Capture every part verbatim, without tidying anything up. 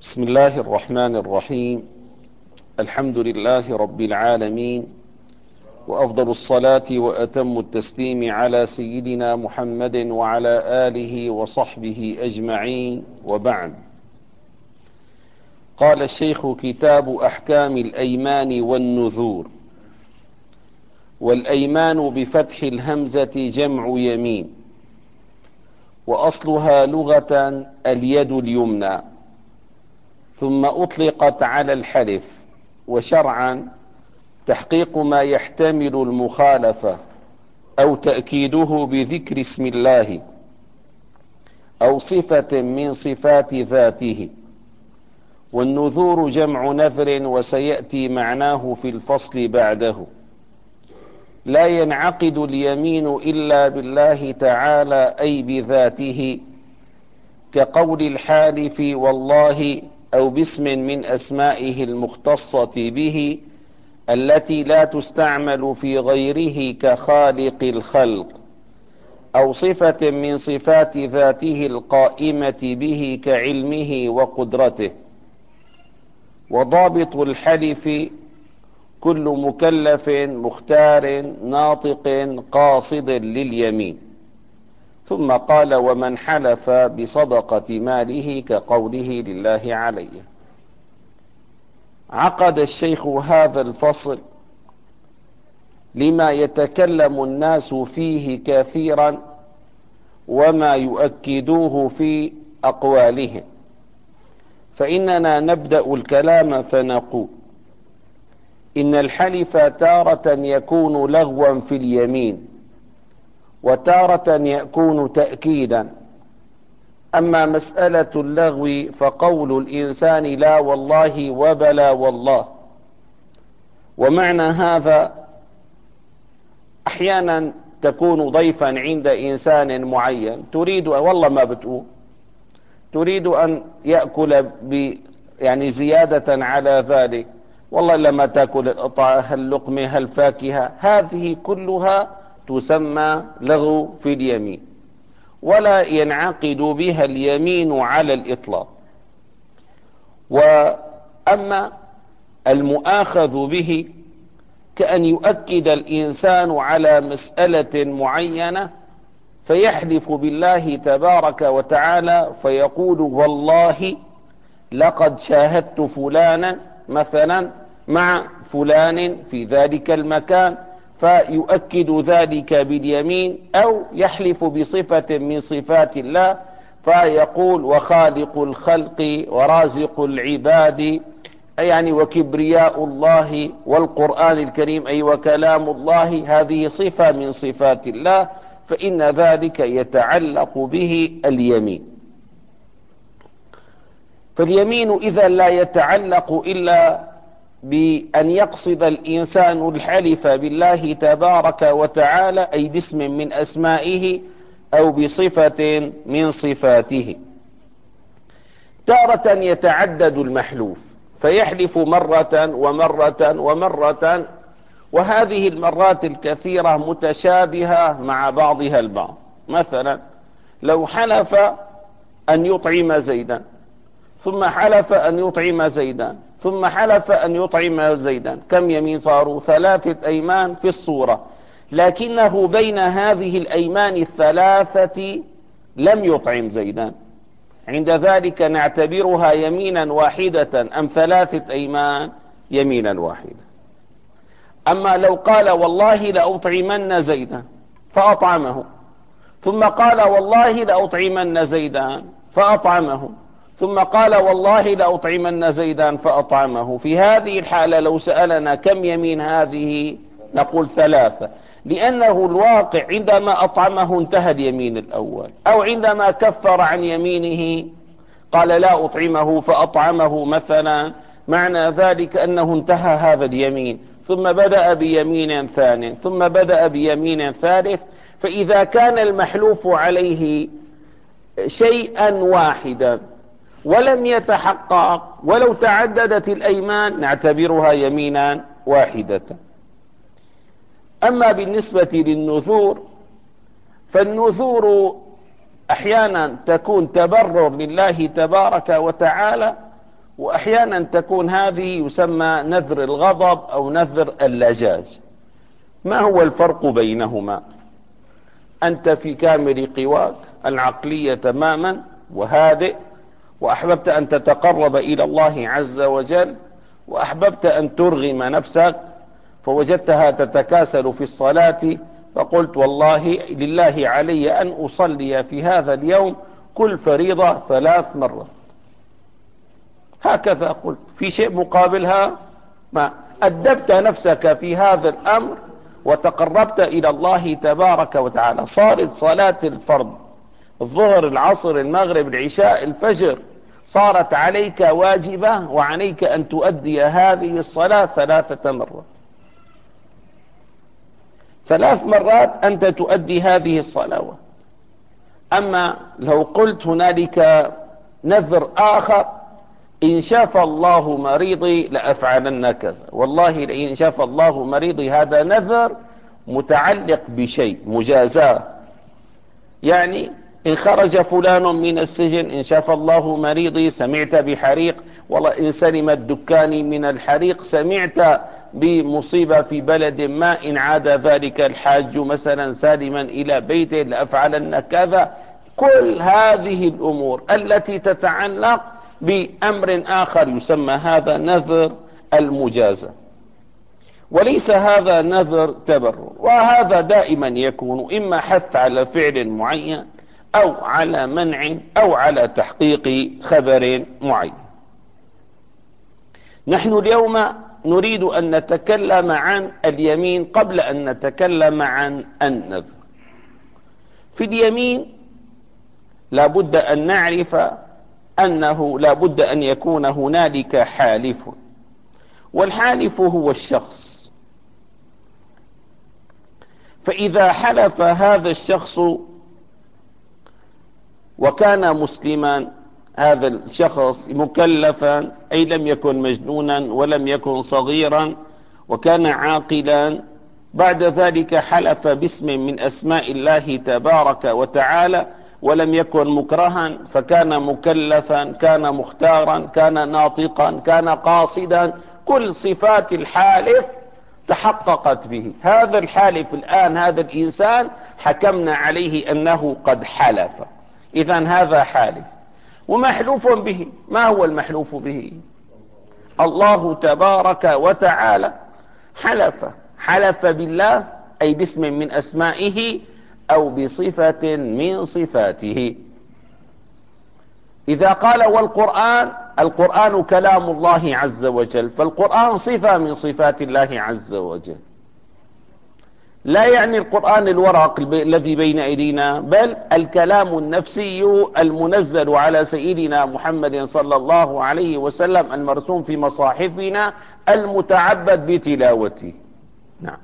بسم الله الرحمن الرحيم. الحمد لله رب العالمين، وأفضل الصلاة وأتم التسليم على سيدنا محمد وعلى آله وصحبه أجمعين، وبعد. قال الشيخ: كتاب أحكام الأيمان والنذور. والأيمان بفتح الهمزة جمع يمين، وأصلها لغة اليد اليمنى، ثم أطلقت على الحلف، وشرعا تحقيق ما يحتمل المخالفة أو تأكيده بذكر اسم الله أو صفة من صفات ذاته. والنذور جمع نذر، وسيأتي معناه في الفصل بعده. لا ينعقد اليمين إلا بالله تعالى أي بذاته، كقول الحالف والله أو باسم من أسمائه المختصة به التي لا تستعمل في غيره كخالق الخلق، أو صفة من صفات ذاته القائمة به كعلمه وقدرته. وضابط الحلف كل مكلف مختار ناطق قاصد لليمين. ثم قال: ومن حلف بصدقة ماله كقوله لله عليه. عقد الشيخ هذا الفصل لما يتكلم الناس فيه كثيرا، وما يؤكدوه في أقوالهم. فإننا نبدأ الكلام فنقول: إن الحلف تارة يكون لغوا في اليمين، وتارة يكون تأكيدا. أما مسألة اللغو فقول الإنسان لا والله وبلا والله. ومعنى هذا أحيانا تكون ضيفا عند إنسان معين، تريد والله ما بتقول، تريد أن يأكل ب يعني زيادة على ذلك، والله لما تأكل القطعة هاللقمة هالفاكهة، هذه كلها تسمى لغو في اليمين، ولا ينعقد بها اليمين على الإطلاق. وأما المؤاخذ به كأن يؤكد الإنسان على مسألة معينة، فيحلف بالله تبارك وتعالى فيقول: والله لقد شاهدت فلانا مثلا مع فلان في ذلك المكان، فيؤكد ذلك باليمين. أو يحلف بصفة من صفات الله فيقول: وخالق الخلق ورازق العباد، يعني وكبرياء الله والقرآن الكريم، أي وكلام الله، هذه صفة من صفات الله، فإن ذلك يتعلق به اليمين. فاليمين إذا لا يتعلق إلا بأن يقصد الإنسان الحلف بالله تبارك وتعالى أي باسم من أسمائه أو بصفة من صفاته. تارة يتعدد المحلوف، فيحلف مرة ومرة ومرة، وهذه المرات الكثيرة متشابهة مع بعضها البعض. مثلا لو حلف أن يطعم زيدا، ثم حلف أن يطعم زيدا، ثم حلف أن يطعم زيدا، كم يمين صاروا؟ ثلاثة أيمان في الصورة، لكنه بين هذه الأيمان الثلاثة لم يطعم زيدا. عند ذلك نعتبرها يمينا واحدة أم ثلاثة أيمان؟ يمينا واحدة. أما لو قال: والله لأطعمن زيدا فأطعمه، ثم قال: والله لأطعمن زيدا فأطعمه، ثم قال: والله لأطعمن زيدا فأطعمه، في هذه الحالة لو سألنا كم يمين هذه؟ نقول ثلاثة، لأنه الواقع عندما أطعمه انتهى اليمين الأول، أو عندما كفر عن يمينه قال لا أطعمه فأطعمه مثلا، معنى ذلك أنه انتهى هذا اليمين، ثم بدأ بيمين ثاني، ثم بدأ بيمين ثالث. فإذا كان المحلوف عليه شيئا واحدا ولم يتحقق، ولو تعددت الأيمان نعتبرها يمينا واحدة. أما بالنسبة للنذور، فالنذور أحيانا تكون تبرر لله تبارك وتعالى، وأحيانا تكون هذه يسمى نذر الغضب أو نذر اللجاج. ما هو الفرق بينهما؟ أنت في كامل قواك العقلية تماما وهادئ، وأحببت أن تتقرب إلى الله عز وجل، وأحببت أن ترغم نفسك، فوجدتها تتكاسل في الصلاة، فقلت والله لله علي أن أصلي في هذا اليوم كل فريضة ثلاث مرات. هكذا قلت، في شيء مقابلها؟ ما أدبت نفسك في هذا الأمر وتقربت إلى الله تبارك وتعالى. صارت صلاة الفرض الظهر العصر المغرب العشاء الفجر صارت عليك واجبة، وعليك أن تؤدي هذه الصلاة ثلاثة مرات. ثلاث مرات أنت تؤدي هذه الصلوات. أما لو قلت هنالك نذر آخر، إن شاف الله مريضي لأفعلن كذا، والله لئن شاف الله مريضي، هذا نذر متعلق بشيء مجازاة. يعني إن خرج فلان من السجن، إن شاف الله مريضي سمعت بحريق، والله إن سلم الدكان من الحريق، سمعت بمصيبة في بلد ما، إن عاد ذلك الحاج مثلا سالما إلى بيته لأفعلن كذا. كل هذه الأمور التي تتعلق بأمر آخر يسمى هذا نذر المجازة، وليس هذا نذر تبرع. وهذا دائما يكون إما حث على فعل معين، أو على منع، أو على تحقيق خبر معين. نحن اليوم نريد أن نتكلم عن اليمين قبل أن نتكلم عن النذر. في اليمين لابد أن نعرف أنه لابد أن يكون هنالك حالف، والحالف هو الشخص. فإذا حلف هذا الشخص وكان مسلما، هذا الشخص مكلفا، أي لم يكن مجنونا ولم يكن صغيرا، وكان عاقلا، بعد ذلك حلف باسم من أسماء الله تبارك وتعالى، ولم يكن مكرها، فكان مكلفا، كان مختارا، كان ناطقا، كان قاصدا، كل صفات الحالف تحققت به. هذا الحالف الآن، هذا الإنسان حكمنا عليه أنه قد حلف، إذن هذا حالف ومحلوف به. ما هو المحلوف به؟ الله تبارك وتعالى حلف حلف بالله، أي باسم من أسمائه أو بصفة من صفاته. إذا قال والقرآن، القرآن كلام الله عز وجل، فالقرآن صفة من صفات الله عز وجل. لا يعني القرآن الورق الذي بين أيدينا، بل الكلام النفسي المنزل على سيدنا محمد صلى الله عليه وسلم، المرسوم في مصاحفنا، المتعبد بتلاوته. نعم،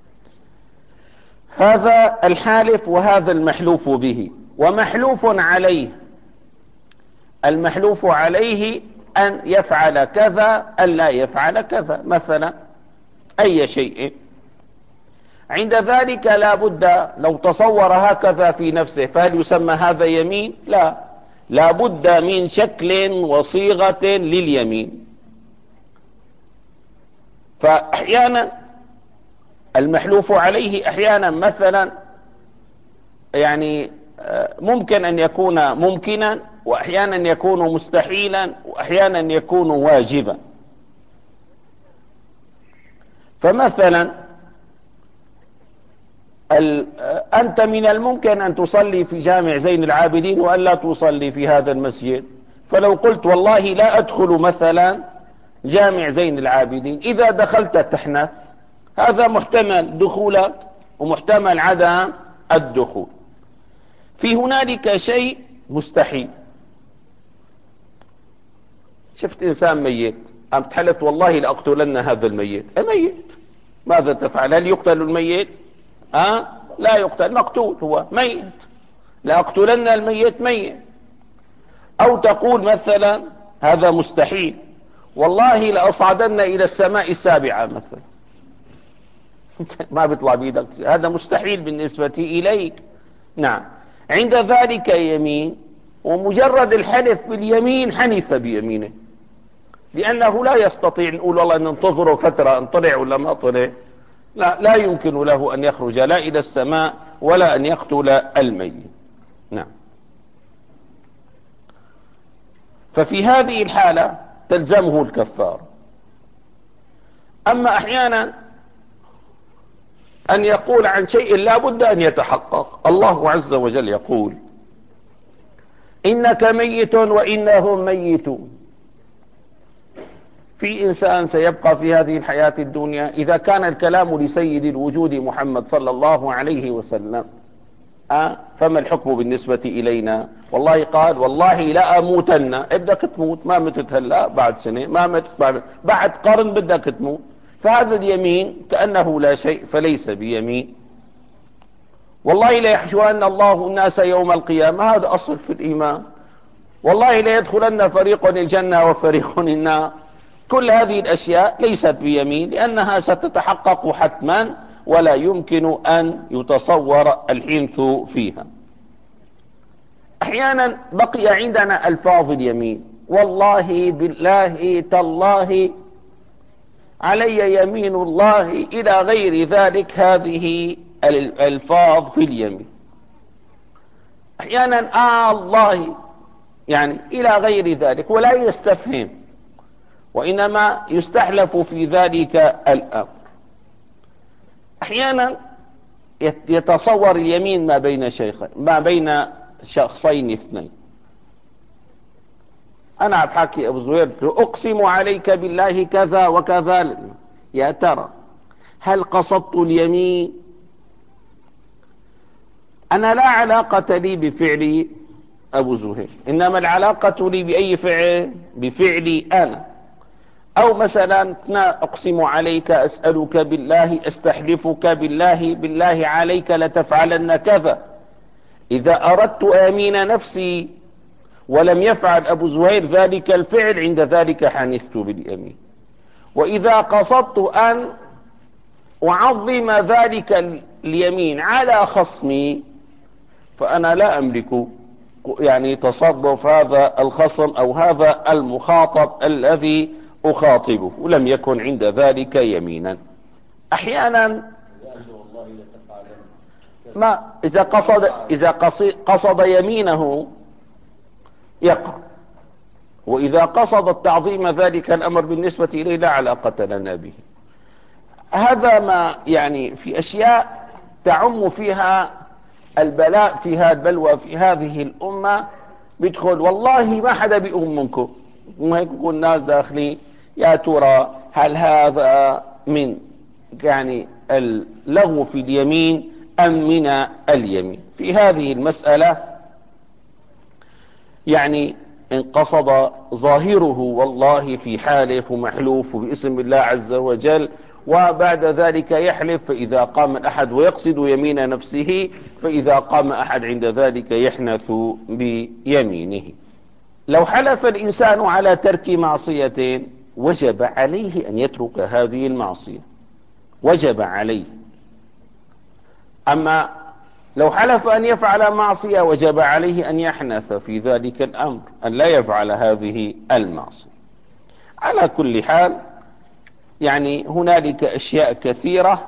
هذا الحالف وهذا المحلوف به. ومحلوف عليه، المحلوف عليه أن يفعل كذا، أن لا يفعل كذا، مثلا أي شيء. عند ذلك لا بد، لو تصور هكذا في نفسه، فهل يسمى هذا يمين؟ لا، لا بد من شكل وصيغة لليمين. فأحيانا المحلوف عليه أحيانا مثلا يعني ممكن أن يكون ممكنا، وأحيانا يكون مستحيلا، وأحيانا يكون واجبا. فمثلا أنت من الممكن أن تصلي في جامع زين العابدين وأن لا تصلي في هذا المسجد، فلو قلت والله لا أدخل مثلا جامع زين العابدين، إذا دخلت تحنث، هذا محتمل دخولك ومحتمل عدم الدخول. في هنالك شيء مستحيل. شفت إنسان ميت، أم تحلفت والله لأقتلن هذا الميت، ميت، ماذا تفعل؟ هل يقتل الميت؟ أه؟ لا يقتل، مقتول، هو ميت، لأقتلن الميت، ميت. أو تقول مثلا هذا مستحيل، والله لأصعدن إلى السماء السابعة مثلا، ما بيطلع بيدك، هذا مستحيل بالنسبة إليك. نعم، عند ذلك يمين، ومجرد الحلف باليمين حنف بيمينه، لأنه لا يستطيع نقول والله ننتظره فترة ان طلع ولا ما طلع. لا, لا يمكن له أن يخرج لا إلى السماء ولا أن يقتل الميت. نعم. ففي هذه الحالة تلزمه الكفارة. أما أحيانا أن يقول عن شيء لا بد أن يتحقق. الله عز وجل يقول إنك ميت وإنهم ميتون. في إنسان سيبقى في هذه الحياة الدنيا؟ إذا كان الكلام لسيد الوجود محمد صلى الله عليه وسلم أه؟ فما الحكم بالنسبة إلينا؟ والله قال والله لا أموتن. بدك تموت، ما متت هلا، بعد سنة ما متت، بعد, بعد قرن بدك تموت. فهذا اليمين كأنه لا شيء، فليس بيمين. والله لا يحشرن الله الناس يوم القيامة، هذا أصل في الإيمان. والله لا يدخلن فريق الجنة وفريق النار. كل هذه الأشياء ليست بيمين، لأنها ستتحقق حتما ولا يمكن أن يتصور الحنث فيها. أحيانا بقي عندنا ألفاظ اليمين، والله بالله تالله علي يمين الله إلى غير ذلك. هذه الألفاظ في اليمين. أحيانا آه الله يعني إلى غير ذلك، ولا يستفهم، وإنما يستحلف في ذلك الأمر. أحيانا يتصور اليمين ما بين شيخين، ما بين شخصين اثنين. أنا عم بحكي أبو زهير أقسم عليك بالله كذا وكذا، يا ترى هل قصدت اليمين؟ أنا لا علاقة لي بفعل أبو زهير، إنما العلاقة لي بأي فعل؟ بفعلي أنا. أو مثلا أقسم عليك، أسألك بالله، أستحلفك بالله، بالله عليك لتفعلن كذا. إذا أردت آمين نفسي ولم يفعل أبو زهير ذلك الفعل، عند ذلك حنثت باليمين. وإذا قصدت أن أعظم ذلك اليمين على خصمي، فأنا لا أملك يعني تصرف هذا الخصم أو هذا المخاطب الذي أخاطبه، ولم يكن عند ذلك يمينا. أحيانا ما إذا قصد إذا قصد يمينه يقع، وإذا قصد التعظيم ذلك الأمر بالنسبة إليه لا علاقة لنا به. هذا ما يعني في أشياء تعم فيها البلاء، فيها البلوى في هذه الأمة. بيدخل والله ما حدا بيقوم منكم، وهيك يكون الناس داخلين يا ترى هل هذا من يعني اللغو في اليمين أم من اليمين؟ في هذه المسألة يعني إن قصد ظاهره والله في حالف ومحلوف باسم الله عز وجل، وبعد ذلك يحلف، فإذا قام أحد ويقصد يمين نفسه، فإذا قام أحد عند ذلك يحنث بيمينه. لو حلف الإنسان على ترك معصية وجب عليه أن يترك هذه المعصية، وجب عليه. أما لو حلف أن يفعل معصية وجب عليه أن يحنث في ذلك الأمر، أن لا يفعل هذه المعصية. على كل حال يعني هنالك أشياء كثيرة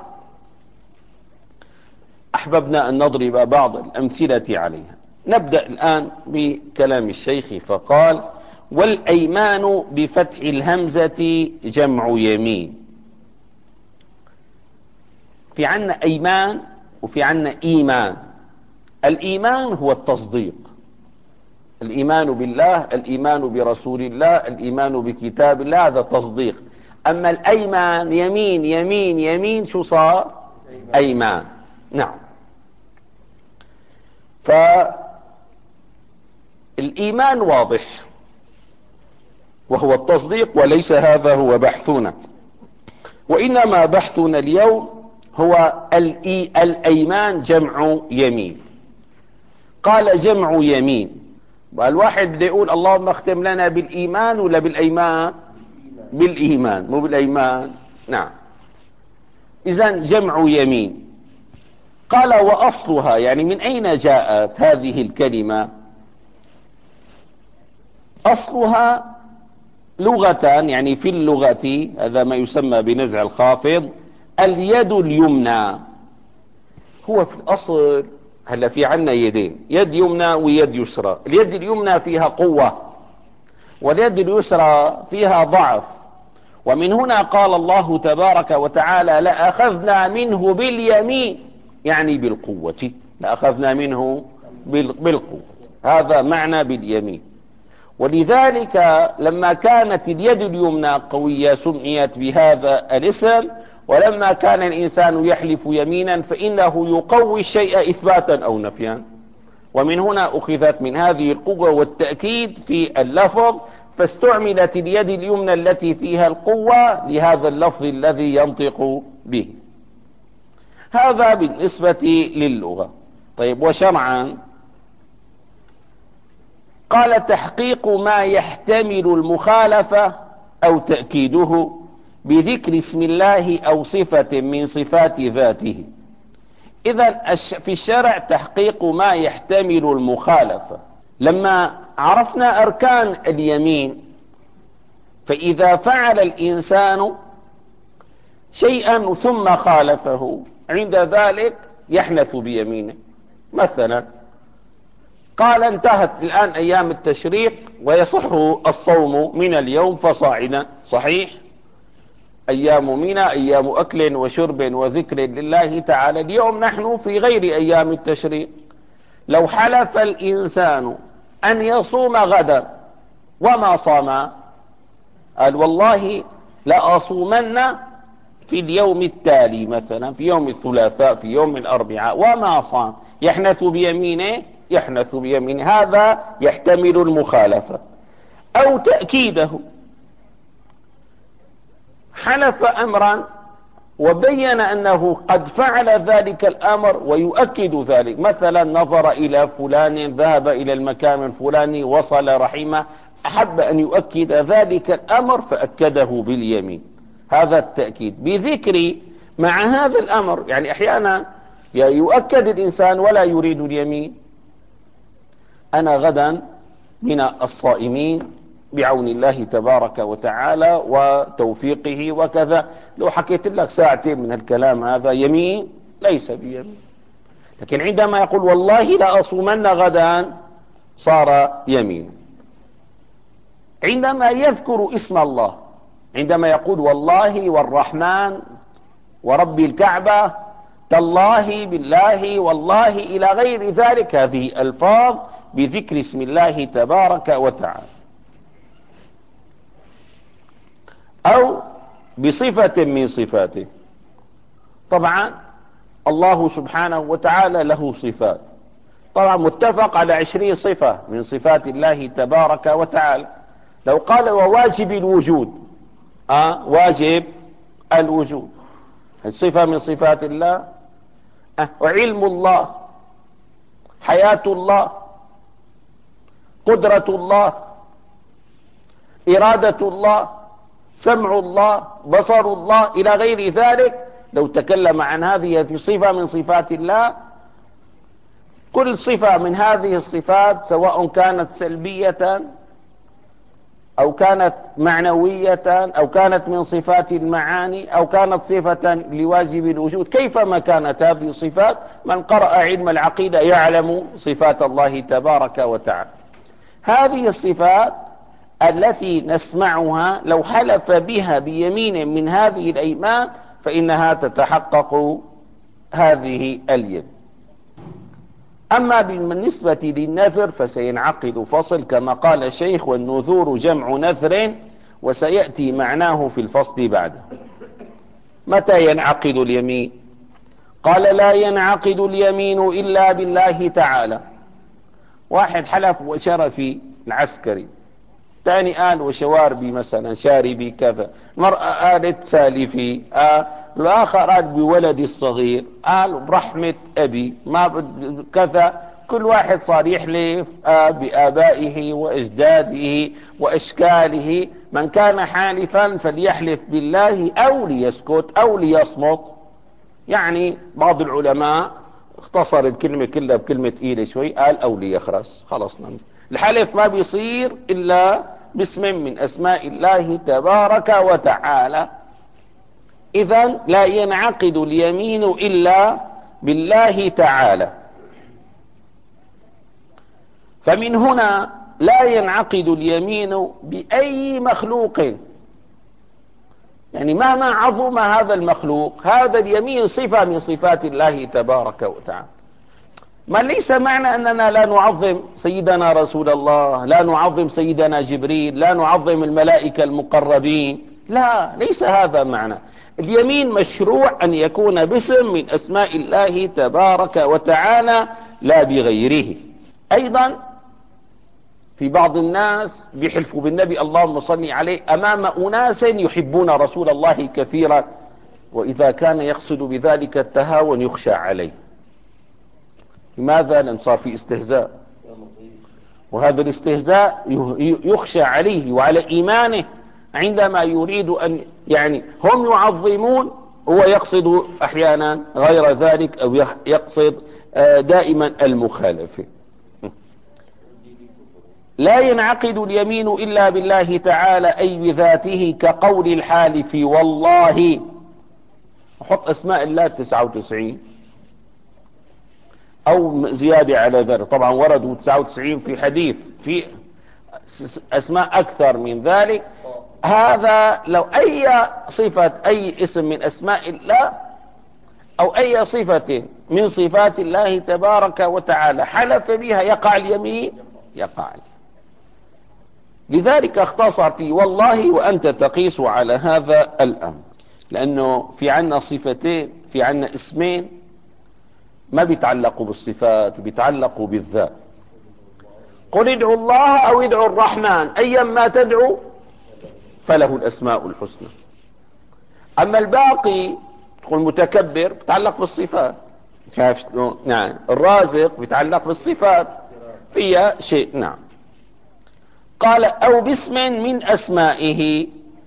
أحببنا أن نضرب بعض الأمثلة عليها. نبدأ الآن بكلام الشيخ، فقال والأيمان بفتح الهمزة جمع يمين. في عنا أيمان وفي عنا إيمان. الإيمان هو التصديق، الإيمان بالله، الإيمان برسول الله، الإيمان بكتاب الله، هذا تصديق. أما الأيمان يمين يمين يمين، شو صار؟ أيمان. نعم. فالإيمان واضح وهو التصديق، وليس هذا هو بحثنا، وإنما بحثنا اليوم هو الأيمان جمع يمين. قال جمع يمين، الواحد بده يقول اللهم اختم لنا بالإيمان ولا بالأيمان؟ بالإيمان مو بالأيمان. نعم. إذن جمع يمين. قال وأصلها، يعني من أين جاءت هذه الكلمة؟ أصلها لغة يعني في اللغة هذا ما يسمى بنزع الخافض اليد اليمنى. هو في الأصل هلا في عنا يدين، يد يمنى ويد يسرى. اليد اليمنى فيها قوة واليد اليسرى فيها ضعف، ومن هنا قال الله تبارك وتعالى لأخذنا منه باليمين، يعني بالقوة، لأخذنا منه بالقوة، هذا معنى باليمين. ولذلك لما كانت اليد اليمنى قوية سميت بهذا الاسم، ولما كان الإنسان يحلف يمينا فإنه يقوي الشيء إثباتا أو نفيا، ومن هنا أخذت من هذه القوة والتأكيد في اللفظ، فاستعملت اليد اليمنى التي فيها القوة لهذا اللفظ الذي ينطق به. هذا بالنسبة للغة. طيب وشرعا قال تحقيق ما يحتمل المخالفة أو تأكيده بذكر اسم الله أو صفة من صفات ذاته. إذن في الشرع تحقيق ما يحتمل المخالفة. لما عرفنا أركان اليمين، فإذا فعل الإنسان شيئا ثم خالفه عند ذلك يحنث بيمينه. مثلا قال انتهت الآن أيام التشريق ويصح الصوم من اليوم فصاعدا، صحيح؟ أيام منى أيام أكل وشرب وذكر لله تعالى. اليوم نحن في غير أيام التشريق. لو حلف الإنسان أن يصوم غدا وما صام، قال والله لأصومن في اليوم التالي، مثلا في يوم الثلاثاء في يوم الأربعاء، وما صام، يحنث بيمينه، يحنث بيمينه. هذا يحتمل المخالفة أو تأكيده. حلف أمرا وبين أنه قد فعل ذلك الأمر ويؤكد ذلك، مثلا نظر إلى فلان، ذهب إلى المكان الفلاني، وصل رحمه، أحب أن يؤكد ذلك الأمر فأكده باليمين. هذا التأكيد بذكر مع هذا الأمر. يعني أحيانا يؤكد الإنسان ولا يريد اليمين. أنا غدا من الصائمين بعون الله تبارك وتعالى وتوفيقه وكذا. لو حكيت لك ساعتين من الكلام هذا يمين ليس بيمين، لكن عندما يقول والله لا أصومن غدا صار يمين. عندما يذكر اسم الله، عندما يقول والله والرحمن ورب الكعبة تالله بالله والله إلى غير ذلك، هذه ألفاظ بذكر اسم الله تبارك وتعالى. أو بصفة من صفاته. طبعا الله سبحانه وتعالى له صفات، طبعا متفق على عشرين صفة من صفات الله تبارك وتعالى. لو قال وواجب الوجود، آه واجب الوجود صفة من صفات الله، آه وعلم الله، حياة الله، قدرة الله، إرادة الله، سمع الله، بصر الله إلى غير ذلك. لو تكلم عن هذه في صفة من صفات الله، كل صفة من هذه الصفات سواء كانت سلبية أو كانت معنوية أو كانت من صفات المعاني أو كانت صفة لواجب الوجود، كيفما كانت هذه الصفات، من قرأ علم العقيدة يعلم صفات الله تبارك وتعالى. هذه الصفات التي نسمعها لو حلف بها بيمين من هذه الأيمان فإنها تتحقق هذه اليد. أما بالنسبة للنذر فسينعقد فصل كما قال الشيخ: والنذور جمع نذر، وسيأتي معناه في الفصل بعده. متى ينعقد اليمين؟ قال: لا ينعقد اليمين إلا بالله تعالى. واحد حلف وشرفي العسكري، ثاني قال وشواربي مثلا شاربي كذا، المرأة قالت سالفي، آه الآخر قال بولدي الصغير، قال برحمة أبي ما كذا. كل واحد صار يحلف آه بآبائه وأجداده وأشكاله. من كان حالفا فليحلف بالله أو ليسكت أو ليصمت. يعني بعض العلماء اختصر الكلمة كلها بكلمة إيلة شوي، قال أو ليخرس. خلص نمت. الحلف ما بيصير إلا باسم من أسماء الله تبارك وتعالى. إذن لا ينعقد اليمين إلا بالله تعالى. فمن هنا لا ينعقد اليمين بأي مخلوق، يعني مهما عظم هذا المخلوق، هذا اليمين صفة من صفات الله تبارك وتعالى. ما ليس معنى أننا لا نعظم سيدنا رسول الله، لا نعظم سيدنا جبريل، لا نعظم الملائكة المقربين، لا، ليس هذا معنى. اليمين مشروع أن يكون باسم من أسماء الله تبارك وتعالى لا بغيره. أيضا في بعض الناس بيحلفوا بالنبي اللهم صل عليه أمام أناس يحبون رسول الله كثيرا، وإذا كان يقصد بذلك التهاون يخشى عليه. لماذا؟ لأن صار في استهزاء، وهذا الاستهزاء يخشى عليه وعلى إيمانه عندما يريد أن، يعني هم يعظمون، هو يقصد أحيانا غير ذلك، أو يقصد دائما المخالفة. لا ينعقد اليمين إلا بالله تعالى، أي بذاته، كقول الحالف والله. أحط أسماء الله تسعة وتسعين أو زيادة على ذلك، طبعا وردوا تسعة وتسعين في حديث، في أسماء أكثر من ذلك. هذا لو أي صفة، أي اسم من أسماء الله أو أي صفة من صفات الله تبارك وتعالى حلف بها يقع اليمين، يقع. لذلك اختصر في والله، وأنت تقيس على هذا الأمر، لأنه في عنا صفتين، في عنا اسمين ما بيتعلقوا بالصفات، بيتعلقوا بالذات. قل ادعوا الله أو ادعوا الرحمن أيما تدعوا فله الأسماء الحسنى. أما الباقي تقول متكبر بيتعلق بالصفات، نعم. الرازق بيتعلق بالصفات، فيها شيء، نعم. قال أو باسم من أسمائه.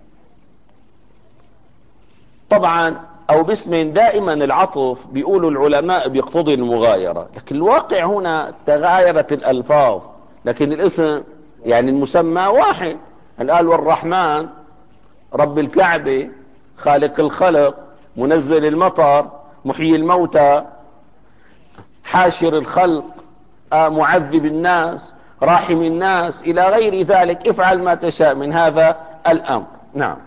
طبعا أو باسم دائما العطف بيقولوا العلماء بيقتضي المغايرة، لكن الواقع هنا تغايرت الألفاظ، لكن الاسم يعني المسمى واحد. الآل والرحمن، رب الكعبة، خالق الخلق، منزل المطر، محيي الموتى، حاشر الخلق، معذب الناس، راحم الناس، إلى غير ذلك. افعل ما تشاء من هذا الأمر، نعم.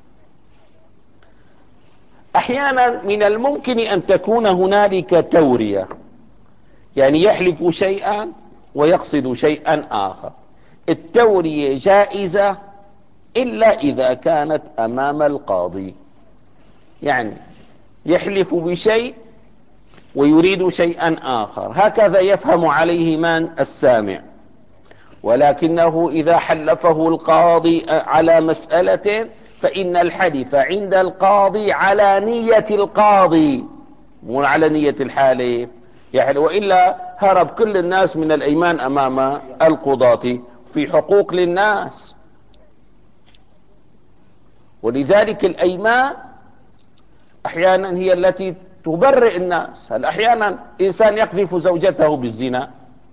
أحيانا من الممكن أن تكون هنالك تورية، يعني يحلف شيئا ويقصد شيئا آخر. التورية جائزة إلا إذا كانت أمام القاضي، يعني يحلف بشيء ويريد شيئا آخر، هكذا يفهم عليه من؟ السامع. ولكنه إذا حلفه القاضي على مسألة فإن الحلف عند القاضي على نية القاضي، مو على نية الحالف، يعني وإلا هرب كل الناس من الأيمان أمام القضاة في حقوق للناس. ولذلك الأيمان أحيانا هي التي تبرئ الناس. هل أحيانا إنسان يقذف زوجته بالزنا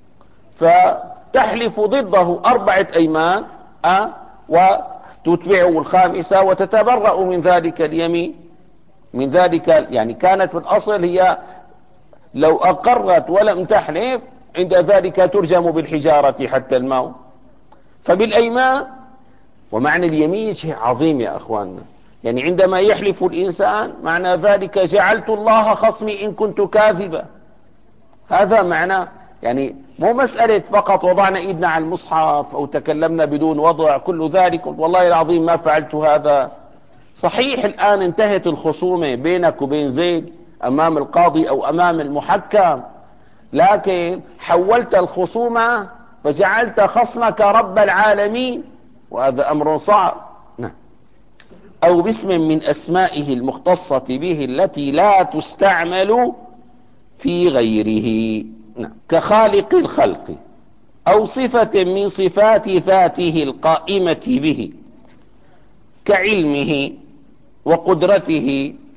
فتحلف ضده أربعة أيمان أه وتتبعه الخامسة وتتبرأ من ذلك اليمين، من ذلك، يعني كانت في الأصل هي لو أقرت ولم تحلف عند ذلك ترجم بالحجارة حتى الموت. فبالأيمان، ومعنى اليمين شيء عظيم يا أخواننا، يعني عندما يحلف الإنسان معنى ذلك جعلت الله خصمي إن كنت كاذبا. هذا معناه، يعني مو مسألة فقط وضعنا إيدنا على المصحف أو تكلمنا بدون وضع، كل ذلك والله العظيم ما فعلت هذا. صحيح الآن انتهت الخصومة بينك وبين زيد أمام القاضي أو أمام المحكم، لكن حولت الخصومة فجعلت خصمك رب العالمين، وهذا أمر صعب. نعم. أو باسم من أسمائه المختصة به التي لا تستعمل في غيره، نعم. كخالق الخلق، أو صفة من صفات ذاته القائمة به، كعلمه وقدرته،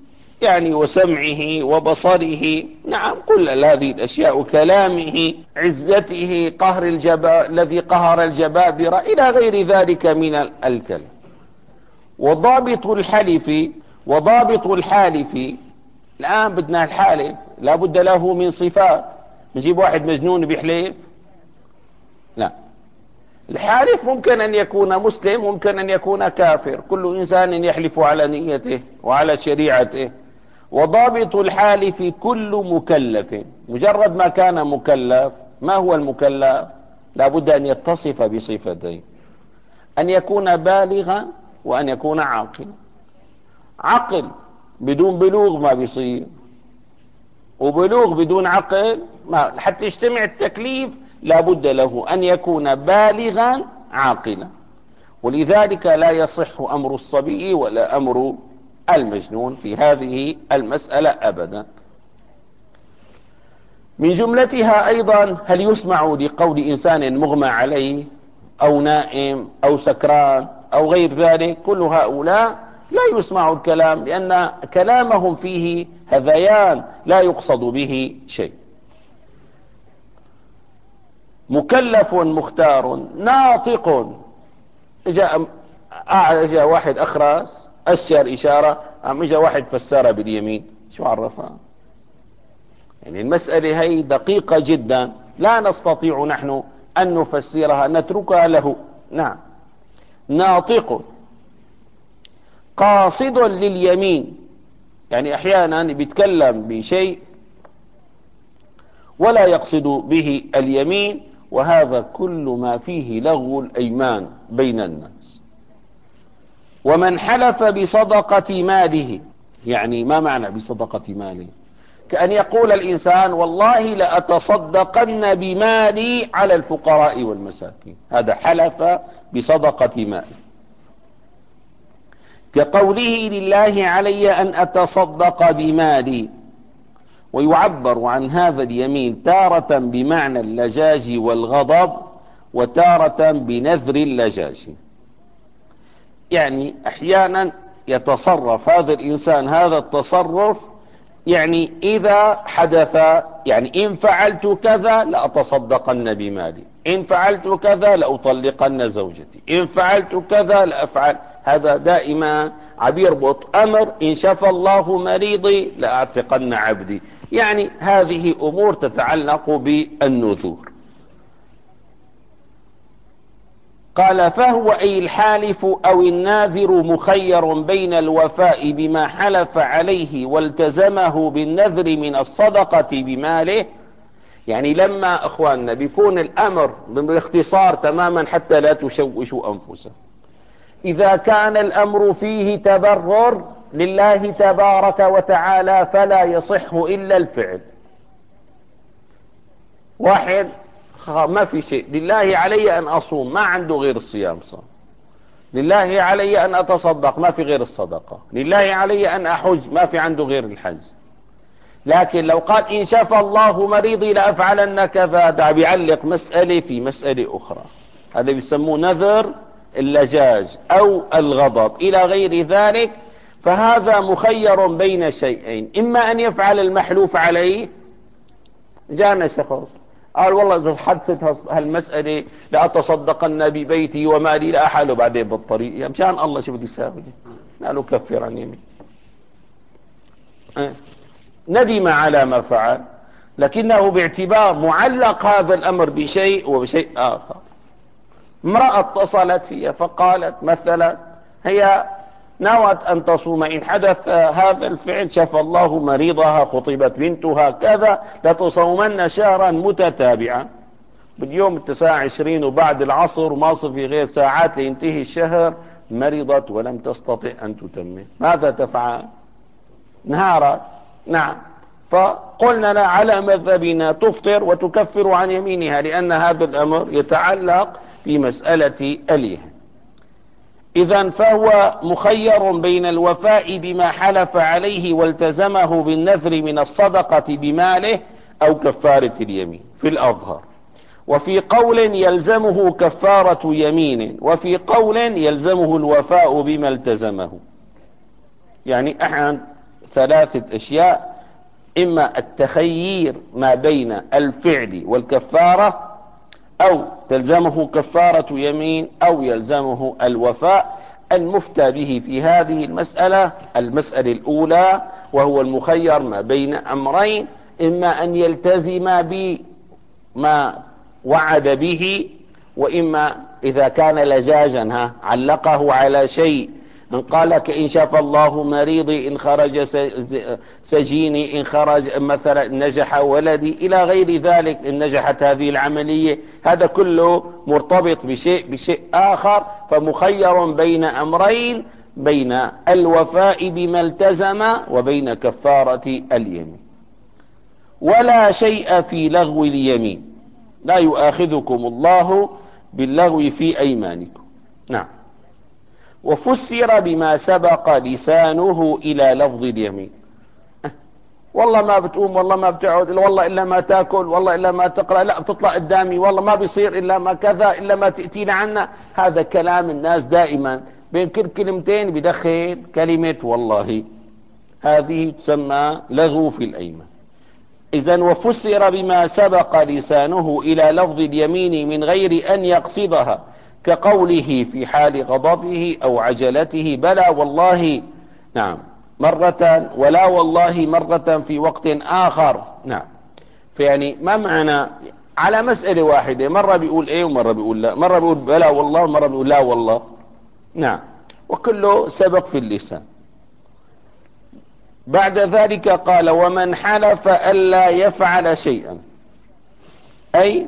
يعني وسمعه وبصره، نعم كل هذه الأشياء، كلامه، عزته، قهر الجبا الذي قهر الجبابرة إلى غير ذلك من الكلام. وضابط الحلف وضابط الحالف، الآن بدنا الحالف لا بد له من صفات. نجيب واحد مجنون بيحلف؟ لا. الحالف ممكن أن يكون مسلم، ممكن أن يكون كافر، كل إنسان يحلف على نيته وعلى شريعته. وضابط الحالف كل مكلف، مجرد ما كان مكلف. ما هو المكلف؟ لا بد أن يتصف بصفتين: أن يكون بالغا وأن يكون عاقلا. عقل بدون بلوغ ما بيصير، وبلوغ بدون عقل ما، حتى يجتمع التكليف لا بد له أن يكون بالغا عاقلا. ولذلك لا يصح أمر الصبي ولا أمر المجنون في هذه المسألة أبدا. من جملتها أيضا: هل يسمع لقول إنسان مغمى عليه أو نائم أو سكران أو غير ذلك؟ كل هؤلاء لا يسمع الكلام، لأن كلامهم فيه هذيان لا يقصد به شيء. مكلف مختار ناطق، جاء جاء واحد أخرس أشر إشارة، أم جاء واحد فسرها باليمين، شو عرفها؟ يعني المسألة هي دقيقة جدا، لا نستطيع نحن أن نفسرها، نتركها له. نعم. ناطق قاصد لليمين، يعني أحيانا بيتكلم بشيء ولا يقصد به اليمين، وهذا كل ما فيه لغو الأيمان بين الناس. ومن حلف بصدقة ماله، يعني ما معنى بصدقة ماله؟ كأن يقول الإنسان: والله لأتصدقن بمالي على الفقراء والمساكين، هذا حلف بصدقة ماله. كقوله: لله علي أن أتصدق بمالي. ويعبر عن هذا اليمين تارة بمعنى اللجاج والغضب، وتارة بنذر اللجاج. يعني أحيانا يتصرف هذا الإنسان هذا التصرف، يعني إذا حدث، يعني إن فعلت كذا لأتصدقن بمالي، إن فعلت كذا لأطلقن زوجتي، إن فعلت كذا لأفعل. هذا دائما عبيربط أمر: إن شفى الله مريضي لأعتقن عبدي. يعني هذه أمور تتعلق بالنذور. قال: فهو أي الحالف أو الناذر مخير بين الوفاء بما حلف عليه والتزمه بالنذر من الصدقة بماله. يعني لما أخواننا بيكون الأمر باختصار تماما حتى لا تشوشوا أنفسا، إذا كان الأمر فيه تبرر لله تبارك وتعالى فلا يصح إلا الفعل. واحد ما في شيء، لله علي أن أصوم، ما عنده غير الصيام صام، لله علي أن أتصدق، ما في غير الصدقة، لله علي أن أحج، ما في عنده غير الحج. لكن لو قال: إن شفى الله مريضي لأفعلن كذا، ده بيعلق مسألة في مسألة أخرى، هذا بيسموه نذر اللجاج أو الغضب إلى غير ذلك. فهذا مخير بين شيئين: إما أن يفعل المحلوف عليه، جاءنا شخص قال: والله إذا حدثت هالمسألة لأتصدقن ببيتي ومالي، لا أحاله بعدين بالطريق، يا مشان الله شو بدي يساوي؟ قالوا: كفر عن يمين. أه. ندم على ما فعل، لكنه باعتبار معلق هذا الأمر بشيء وبشيء آخر. امرأة اتصلت فيها فقالت مثلا: هي نوت أن تصوم، إن حدث هذا الفعل شفى الله مريضها، خطبت بنتها كذا، لتصومن شهرا متتابعا. باليوم التسعة عشرين وبعد العصر وما صار في غير ساعات لينتهي الشهر، مرضت ولم تستطع أن تتمم. ماذا تفعل؟ نهارت. نعم. فقلنا لا، على مذهبنا تفطر وتكفر عن يمينها، لأن هذا الأمر يتعلق بمسألة اليها. إذن فهو مخير بين الوفاء بما حلف عليه والتزمه بالنذر من الصدقة بماله أو كفارة اليمين في الأظهر. وفي قول يلزمه كفارة يمين، وفي قول يلزمه الوفاء بما التزمه. يعني أحد ثلاثة أشياء: إما التخيير ما بين الفعل والكفارة، أو تلزمه كفارة يمين، أو يلزمه الوفاء. المفتى به في هذه المسألة المسألة الأولى، وهو المخير ما بين أمرين: إما أن يلتزم بما وعد به، وإما إذا كان لجاجا ها علقه على شيء، إن قال إن شاف الله مريضي، إن خرج سجيني، إن خرج مثلا نجح ولدي، إلى غير ذلك، إن نجحت هذه العملية، هذا كله مرتبط بشيء بشيء آخر، فمخير بين أمرين: بين الوفاء بما التزم وبين كفارة اليمين. ولا شيء في لغو اليمين، لا يؤاخذكم الله باللغو في أيمانكم. نعم. وفسر بما سبق لسانه إلى لفظ اليمين. والله ما بتقوم، والله ما بتقعد، والله إلا ما تاكل، والله إلا ما تقرأ، لا بتطلع قدامي، والله ما بيصير إلا ما كذا، إلا ما تأتينا عنا. هذا كلام الناس دائما، بين كل كلمتين بدخل كلمة والله. هذه تسمى لغو في الأيمان. إذن وفسر بما سبق لسانه إلى لفظ اليمين من غير أن يقصدها، كقوله في حال غضبه أو عجلته: بلى والله نعم مرة، ولا والله مرة في وقت آخر. نعم. فيعني ما معنى على مسألة واحدة، مرة بيقول ايه ومرة بيقول لا، مرة بيقول بلى والله ومرة بيقول لا والله. نعم. وكله سبق في اللسان. بعد ذلك قال: ومن حلف ألا يفعل شيئا، أي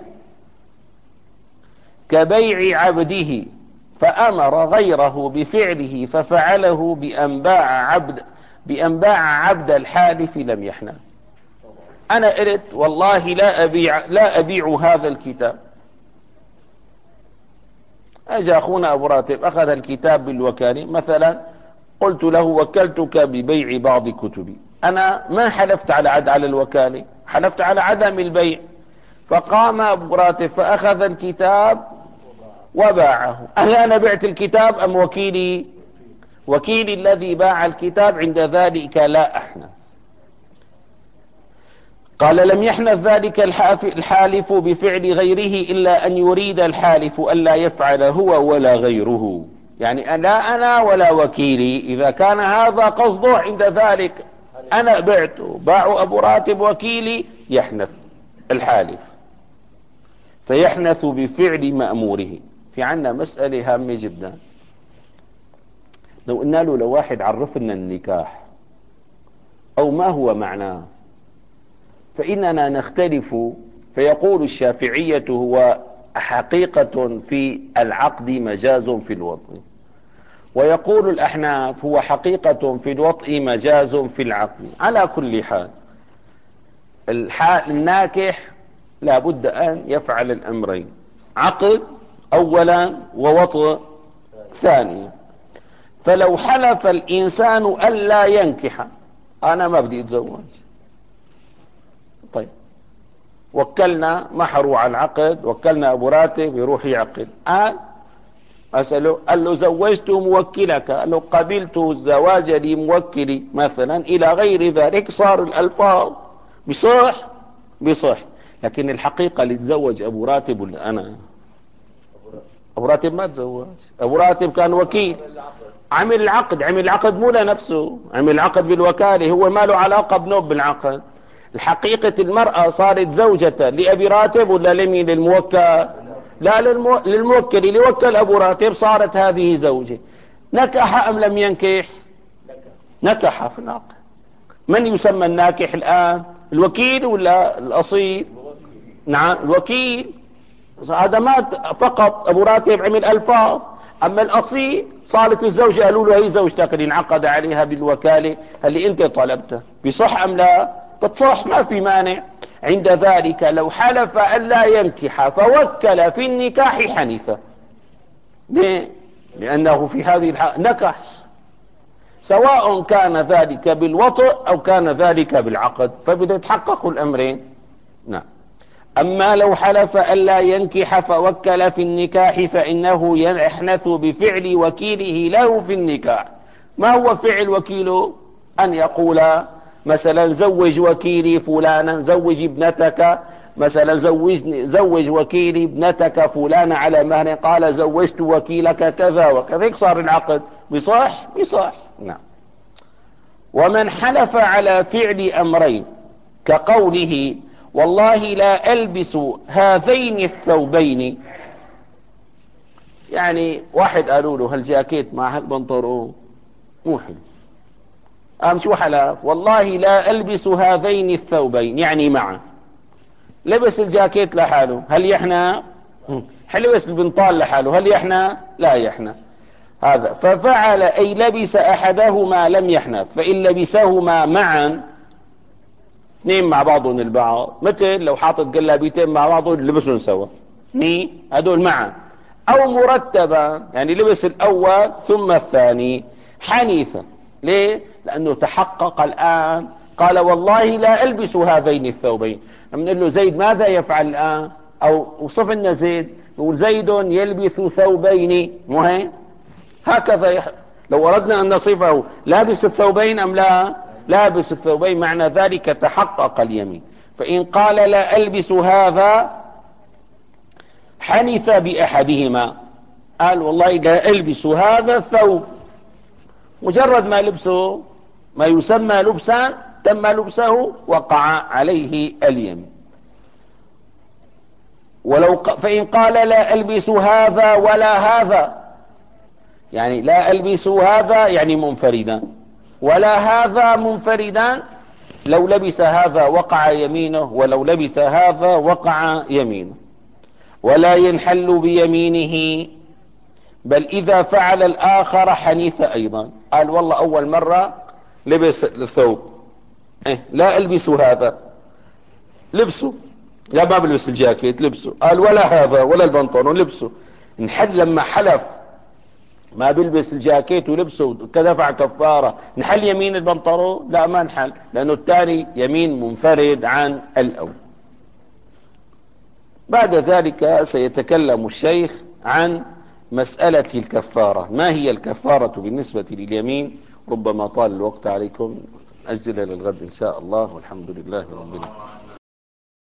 كبيع عبده فأمر غيره بفعله ففعله بأن باع عبد بأن باع عبد الحالف لم يحنث. أنا قلت والله لا أبيع لا أبيع هذا الكتاب. أجا أخونا أبو راتب أخذ الكتاب بالوكالة مثلا، قلت له: وكلتك ببيع بعض كتبي. أنا ما حلفت على عد على الوكالة، حلفت على عدم البيع. فقام أبو راتب فأخذ الكتاب وباعه. هل أنا بعت الكتاب أم وكيلي؟ وكيلي الذي باع الكتاب، عند ذلك لا أحنث. قال: لم يحنث ذلك الحالف بفعل غيره إلا أن يريد الحالف ألا يفعل هو ولا غيره. يعني لا أنا ولا وكيلي، إذا كان هذا قصده عند ذلك أنا بعته، باع أبو راتب وكيلي، يحنث الحالف، فيحنث بفعل مأموره. في عنا مسألة هامة جدا. لو قلنا له لو واحد عرفنا النكاح أو ما هو معناه، فإننا نختلف. فيقول الشافعية: هو حقيقة في العقد مجاز في الوطء. ويقول الأحناف: هو حقيقة في الوطء مجاز في العقد. على كل حال الناكح لا بد أن يفعل الأمرين: عقد أولا ووطء ثانيا. فلو حلف الإنسان ألا ينكح، أنا ما بدي أتزوج، طيب وكلنا محروا على العقد، وكلنا أبو راتب يروح يعقد. قال أسأله، قال له: زوجت موكلك، قال له: قبلت الزواج لموكلي مثلا، إلى غير ذلك. صار الألفاظ بصح بصح لكن الحقيقة اللي تزوج أبو راتب ولا أنا؟ أبو راتب ما تزوج. أبو راتب كان وكيل، عمل العقد، عمل العقد مو لنفسه، عمل العقد بالوكالة، هو ما له علاقة بنوب بالعقد. الحقيقة المرأة صارت زوجة لأبي راتب ولا لمين؟ للموكل؟ لا للمو... للموكل اللي وكل أبو راتب، صارت هذه زوجة. نكح أم لم ينكح؟ نكح في العقد. من يسمى الناكح الآن؟ الوكيل ولا الأصيل؟ نعم الوكيل. هذا مات فقط، أبو راتب عمل ألفاظ. أما الأصيل صارت الزوجة، قالوا له: هي زوجتك اللي انعقد عليها بالوكالة اللي أنت طلبتها، بصح أم لا؟ بتصح، ما في مانع. عند ذلك لو حلف ألا ينكح فوكل في النكاح حنث. ليه؟ لأنه في هذه الحالة نكح، سواء كان ذلك بالوطء أو كان ذلك بالعقد، فبده يتحقق الأمرين. نعم. أما لو حلف ألا ينكح فوكل في النكاح فإنه يحنث بفعل وكيله له في النكاح. ما هو فعل وكيله؟ أن يقول مثلا زوج وكيلي فلانا، زوج ابنتك مثلا، زوجني زوج وكيلي ابنتك فلانا على مهر، قال زوجت وكيلك كذا وكذا، صار العقد بصح بصح. نعم. ومن حلف على فعل أمرين كقوله والله لا ألبس هذين الثوبين، يعني واحد قالوا له هالجاكيت مع هالبنطلون مو حلو، قام شو حلف؟ والله لا ألبس هذين الثوبين، يعني معا. لبس الجاكيت لحاله، هل يحنى؟ لبس البنطال لحاله، هل يحنى؟ لا يحنى. هذا ففعل أي لبس أحدهما لم يحنى، فإن لبسهما معا، اثنين مع بعضهم البعض، مثل لو حاطط قلابيتين مع بعضهم لبسهم سوا، ني هدول معا، أو مرتبا يعني لبس الأول ثم الثاني، حنيفة. ليه؟ لأنه تحقق الآن، قال والله لا ألبس هذين الثوبين. نقول له زيد ماذا يفعل الآن؟ أو وصف لنا زيد، نقول زيد يلبس ثوبين، مهم هكذا يح... لو أردنا أن نصفه لابس الثوبين أم لا لابس الثوبين، معنى ذلك تحقق اليمين. فإن قال لا ألبس هذا حنث بأحدهما، قال والله لا ألبس هذا الثوب، مجرد ما لبسه ما يسمى لبسا تم لبسه وقع عليه اليمين. ولو ق... فإن قال لا ألبس هذا ولا هذا، يعني لا ألبس هذا يعني منفردا ولا هذا منفردا، لو لبس هذا وقع يمينه، ولو لبس هذا وقع يمينه. ولا ينحل بيمينه، بل إذا فعل الآخر حنيث أيضا. قال والله أول مرة لبس الثوب، إيه لا ألبس هذا، لبسه، لا ما بلبس الجاكيت لبسه. قال ولا هذا ولا البنطلون لبسه. نحل لما حلف ما بيلبس الجاكيت ولبسه كدفع كفارة، نحل يمين البنطلون؟ لا ما نحل، لأنه الثاني يمين منفرد عن الأول. بعد ذلك سيتكلم الشيخ عن مسألة الكفارة، ما هي الكفارة بالنسبة لليمين. ربما طال الوقت عليكم، أجل للغد إن شاء الله، والحمد لله رب العالمين.